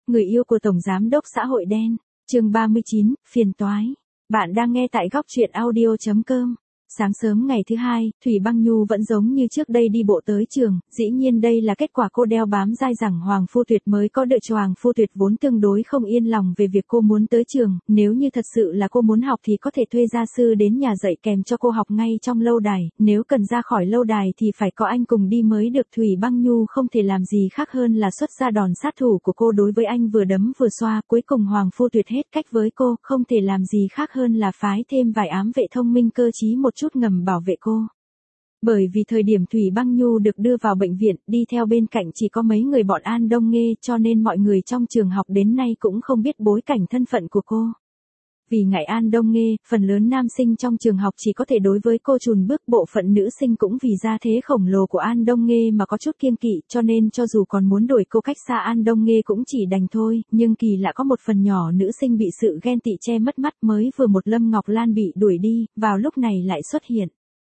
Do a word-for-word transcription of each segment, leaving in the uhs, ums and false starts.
Người yêu của Tổng Giám đốc xã hội đen, chương ba mươi chín, phiền toái. Bạn đang nghe tại góc truyện audio chấm com. Sáng sớm ngày thứ hai, Thủy Băng Nhu vẫn giống như trước đây đi bộ tới trường, dĩ nhiên đây là kết quả cô đeo bám dai dẳng Hoàng Phu Tuyệt mới có được cho Hoàng Phu Tuyệt vốn tương đối không yên lòng về việc cô muốn tới trường, nếu như thật sự là cô muốn học thì có thể thuê gia sư đến nhà dạy kèm cho cô học ngay trong lâu đài, nếu cần ra khỏi lâu đài thì phải có anh cùng đi mới được. Thủy Băng Nhu không thể làm gì khác hơn là xuất ra đòn sát thủ của cô đối với anh, vừa đấm vừa xoa, cuối cùng Hoàng Phu Tuyệt hết cách với cô, không thể làm gì khác hơn là phái thêm vài ám vệ thông minh cơ trí một chút ngầm bảo vệ cô. Bởi vì thời điểm Thủy Băng Nhu được đưa vào bệnh viện, đi theo bên cạnh chỉ có mấy người bọn An Đông Nghê, cho nên mọi người trong trường học đến nay cũng không biết bối cảnh thân phận của cô. Vì ngại An Đông Nghê, phần lớn nam sinh trong trường học chỉ có thể đối với cô chùn bước, bộ phận nữ sinh cũng vì gia thế khổng lồ của An Đông Nghê mà có chút kiêng kỵ, cho nên cho dù còn muốn đuổi cô cách xa An Đông Nghê cũng chỉ đành thôi, nhưng kỳ lạ có một phần nhỏ nữ sinh bị sự ghen tị che mất mắt, mới vừa một Lâm Ngọc Lan bị đuổi đi, vào lúc này lại xuất hiện.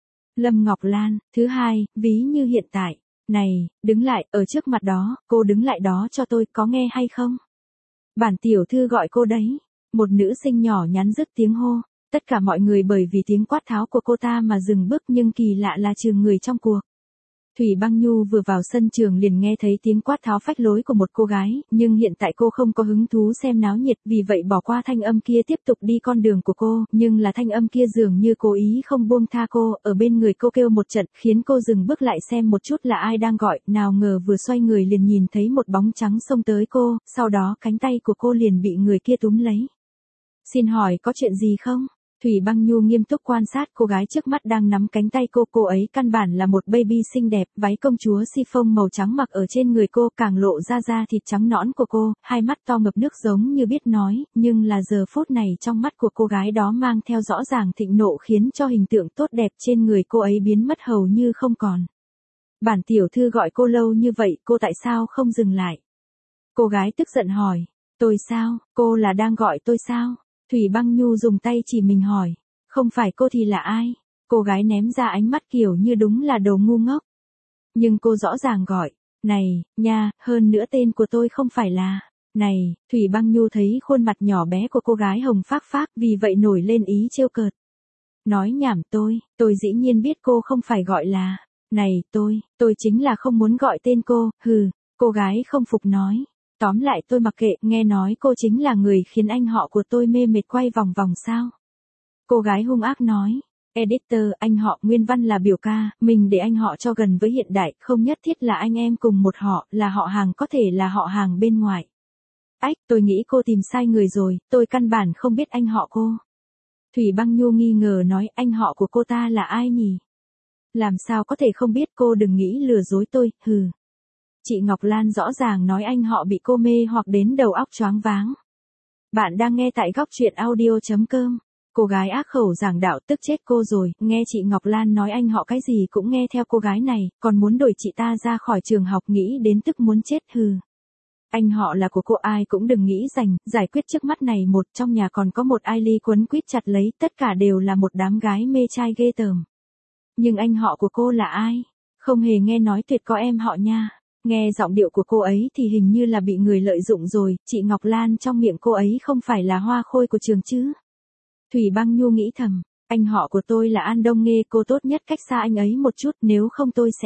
Lâm Ngọc Lan, thứ hai, ví như hiện tại. Này, đứng lại, ở trước mặt đó, cô đứng lại đó cho tôi, có nghe hay không? Bản tiểu thư gọi cô đấy. Một nữ sinh nhỏ nhắn dứt tiếng hô, tất cả mọi người bởi vì tiếng quát tháo của cô ta mà dừng bước, nhưng kỳ lạ là trường người trong cuộc. Thủy Băng Nhu vừa vào sân trường liền nghe thấy tiếng quát tháo phách lối của một cô gái, nhưng hiện tại cô không có hứng thú xem náo nhiệt, vì vậy bỏ qua thanh âm kia tiếp tục đi con đường của cô, nhưng là thanh âm kia dường như cố ý không buông tha cô, ở bên người cô kêu một trận, khiến cô dừng bước lại xem một chút là ai đang gọi, nào ngờ vừa xoay người liền nhìn thấy một bóng trắng xông tới cô, sau đó cánh tay của cô liền bị người kia túm lấy. Xin hỏi có chuyện gì không? Thủy Băng Nhu nghiêm túc quan sát cô gái trước mắt đang nắm cánh tay cô, cô ấy căn bản là một baby xinh đẹp, váy công chúa chiffon màu trắng mặc ở trên người cô càng lộ ra da thịt trắng nõn của cô, hai mắt to ngập nước giống như biết nói, nhưng là giờ phút này trong mắt của cô gái đó mang theo rõ ràng thịnh nộ, khiến cho hình tượng tốt đẹp trên người cô ấy biến mất hầu như không còn. Bản tiểu thư gọi cô lâu như vậy, cô tại sao không dừng lại? Cô gái tức giận hỏi. Tôi sao, cô là đang gọi tôi sao? Thủy Băng Nhu dùng tay chỉ mình hỏi, không phải cô thì là ai? Cô gái ném ra ánh mắt kiểu như đúng là đồ ngu ngốc. Nhưng cô rõ ràng gọi, này, nha, hơn nữa tên của tôi không phải là, này, Thủy Băng Nhu thấy khuôn mặt nhỏ bé của cô gái hồng phác phác, vì vậy nổi lên ý trêu cợt. Nói nhảm tôi, tôi dĩ nhiên biết cô không phải gọi là, này, tôi, tôi chính là không muốn gọi tên cô, hừ, cô gái không phục nói. Tóm lại tôi mặc kệ, nghe nói cô chính là người khiến anh họ của tôi mê mệt quay vòng vòng sao? Cô gái hung ác nói, editor, anh họ nguyên văn là biểu ca, mình để anh họ cho gần với hiện đại, không nhất thiết là anh em cùng một họ, là họ hàng, có thể là họ hàng bên ngoài. Ách, tôi nghĩ cô tìm sai người rồi, tôi căn bản không biết anh họ cô. Thủy Băng Nhu nghi ngờ nói, anh họ của cô ta là ai nhỉ? Làm sao có thể không biết, cô đừng nghĩ lừa dối tôi, hừ. Chị Ngọc Lan rõ ràng nói anh họ bị cô mê hoặc đến đầu óc choáng váng. Bạn đang nghe tại góc truyện audio chấm com. Cô gái ác khẩu giảng đạo tức chết cô rồi, nghe chị Ngọc Lan nói anh họ cái gì cũng nghe theo cô gái này, còn muốn đuổi chị ta ra khỏi trường học, nghĩ đến tức muốn chết, hừ. Anh họ là của cô, ai cũng đừng nghĩ giành, giải quyết trước mắt này một, trong nhà còn có một ai ly quấn quýt chặt lấy, tất cả đều là một đám gái mê trai ghê tởm. Nhưng anh họ của cô là ai? Không hề nghe nói tuyệt có em họ nha. Nghe giọng điệu của cô ấy thì hình như là bị người lợi dụng rồi, chị Ngọc Lan trong miệng cô ấy không phải là hoa khôi của trường chứ? Thủy Băng Nhu nghĩ thầm, anh họ của tôi là An Đông Nghê, cô tốt nhất cách xa anh ấy một chút, nếu không tôi sẽ...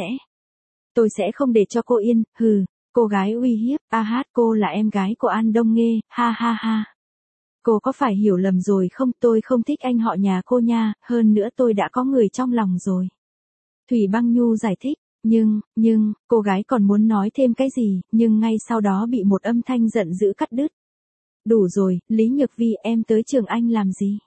Tôi sẽ không để cho cô yên, hừ, cô gái uy hiếp, a hát, cô là em gái của An Đông Nghê, ha ha ha. Cô có phải hiểu lầm rồi không, tôi không thích anh họ nhà cô nha, hơn nữa tôi đã có người trong lòng rồi. Thủy Băng Nhu giải thích. Nhưng, nhưng, cô gái còn muốn nói thêm cái gì, nhưng ngay sau đó bị một âm thanh giận dữ cắt đứt. Đủ rồi, Lý Nhược Vi, em tới trường anh làm gì?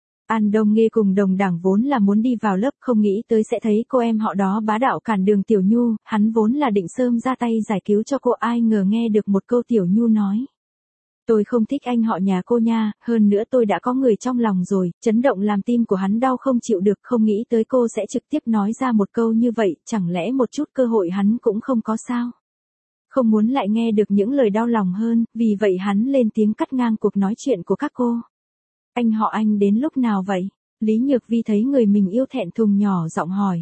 An Đông Nghê cùng đồng đảng vốn là muốn đi vào lớp, không nghĩ tới sẽ thấy cô em họ đó bá đạo cản đường Tiểu Nhu, hắn vốn là định sớm ra tay giải cứu cho cô, ai ngờ nghe được một câu Tiểu Nhu nói. Tôi không thích anh họ nhà cô nha, hơn nữa tôi đã có người trong lòng rồi, chấn động làm tim của hắn đau không chịu được, không nghĩ tới cô sẽ trực tiếp nói ra một câu như vậy, chẳng lẽ một chút cơ hội hắn cũng không có sao? Không muốn lại nghe được những lời đau lòng hơn, vì vậy hắn lên tiếng cắt ngang cuộc nói chuyện của các cô. Anh họ anh đến lúc nào vậy? Lý Nhược Vi thấy người mình yêu thẹn thùng nhỏ giọng hỏi.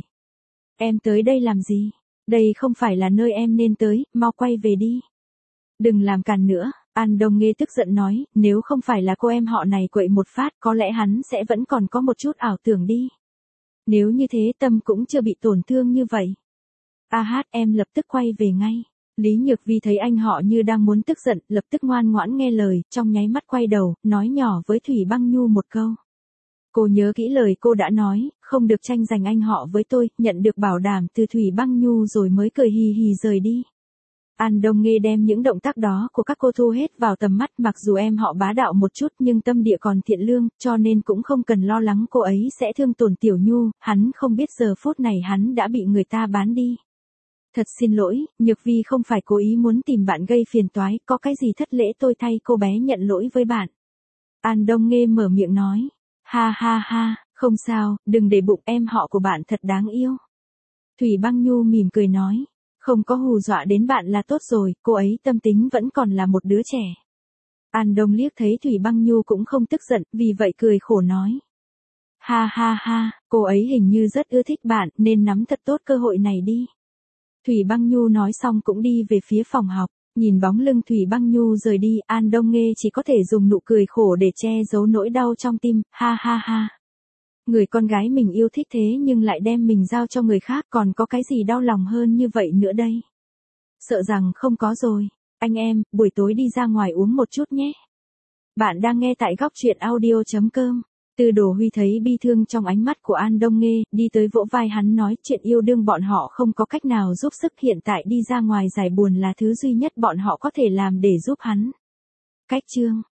Em tới đây làm gì? Đây không phải là nơi em nên tới, mau quay về đi. Đừng làm càn nữa. An Đông Nghê tức giận nói, nếu không phải là cô em họ này quậy một phát có lẽ hắn sẽ vẫn còn có một chút ảo tưởng đi. Nếu như thế tâm cũng chưa bị tổn thương như vậy. A hát em lập tức quay về ngay. Lý Nhược Vi thấy anh họ như đang muốn tức giận, lập tức ngoan ngoãn nghe lời, trong nháy mắt quay đầu, nói nhỏ với Thủy Băng Nhu một câu. Cô nhớ kỹ lời cô đã nói, không được tranh giành anh họ với tôi, nhận được bảo đảm từ Thủy Băng Nhu rồi mới cười hì hì rời đi. An Đông Nghê đem những động tác đó của các cô thu hết vào tầm mắt, mặc dù em họ bá đạo một chút nhưng tâm địa còn thiện lương, cho nên cũng không cần lo lắng cô ấy sẽ thương tổn Tiểu Nhu, hắn không biết giờ phút này hắn đã bị người ta bán đi. Thật xin lỗi, Nhược Vi không phải cố ý muốn tìm bạn gây phiền toái, có cái gì thất lễ tôi thay cô bé nhận lỗi với bạn. An Đông Nghê mở miệng nói, ha ha ha, không sao, đừng để bụng, em họ của bạn thật đáng yêu. Thủy Băng Nhu mỉm cười nói, không có hù dọa đến bạn là tốt rồi, cô ấy tâm tính vẫn còn là một đứa trẻ. An Đông liếc thấy Thủy Băng Nhu cũng không tức giận, vì vậy cười khổ nói. Ha ha ha, cô ấy hình như rất ưa thích bạn nên nắm thật tốt cơ hội này đi. Thủy Băng Nhu nói xong cũng đi về phía phòng học, nhìn bóng lưng Thủy Băng Nhu rời đi, An Đông Nghê chỉ có thể dùng nụ cười khổ để che giấu nỗi đau trong tim, ha ha ha. Người con gái mình yêu thích thế nhưng lại đem mình giao cho người khác, còn có cái gì đau lòng hơn như vậy nữa đây? Sợ rằng không có rồi. Anh em, buổi tối đi ra ngoài uống một chút nhé. Bạn đang nghe tại góc truyện audio chấm com. Từ Đồ Huy thấy bi thương trong ánh mắt của An Đông Nghê, đi tới vỗ vai hắn nói chuyện yêu đương bọn họ không có cách nào giúp sức, hiện tại đi ra ngoài giải buồn là thứ duy nhất bọn họ có thể làm để giúp hắn. Cách chương